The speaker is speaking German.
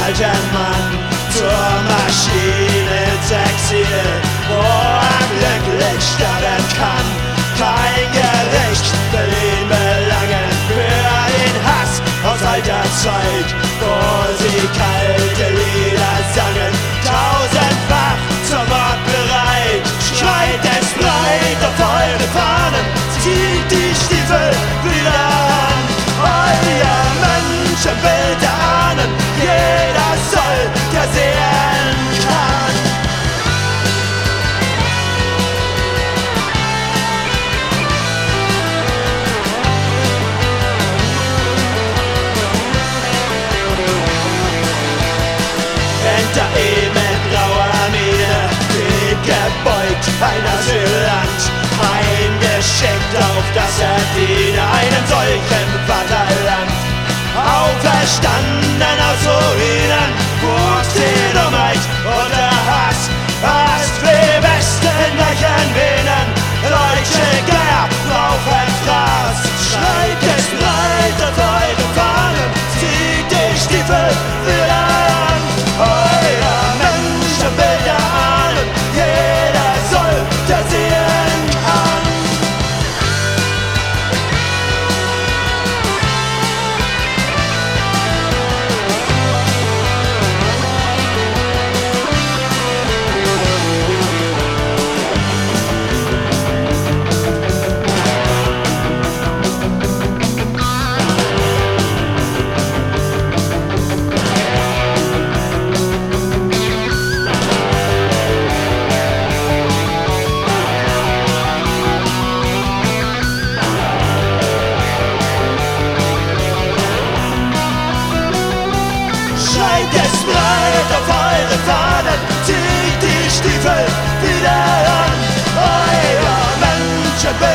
alten Mann zur Maschine ins Exil, wo er glücklich sterben kann. Kein Gericht will ihn belangen für den Hass aus alter Zeit, wo sie kalte Lieder sangen, tausendfach zum Mord bereit. Schreit es breit auf eure Fahnen, zieht die Stiefel wieder an. Euer Menschenbild der Ahnen, jeder soll, der sehen kann. Hinter ihm in grauer Miene steht gebeugt ein Asylant, eingeschickt auf das er diene einem solchen Vaterland. Auferstanden aus Ruinen, wuchs die Dummheit und der Hass, fast wie Westen in weichen Venen, deutsche Geier brauchen Fraß. Schreit es breit auf eure Fahnen, zieht die Stiefel wieder an. Euer Menschenbild der Ahnen, jeder soll, der sehen kann. Auf eure Fahnen, zieht die Stiefel wieder an. Euer Menschenbild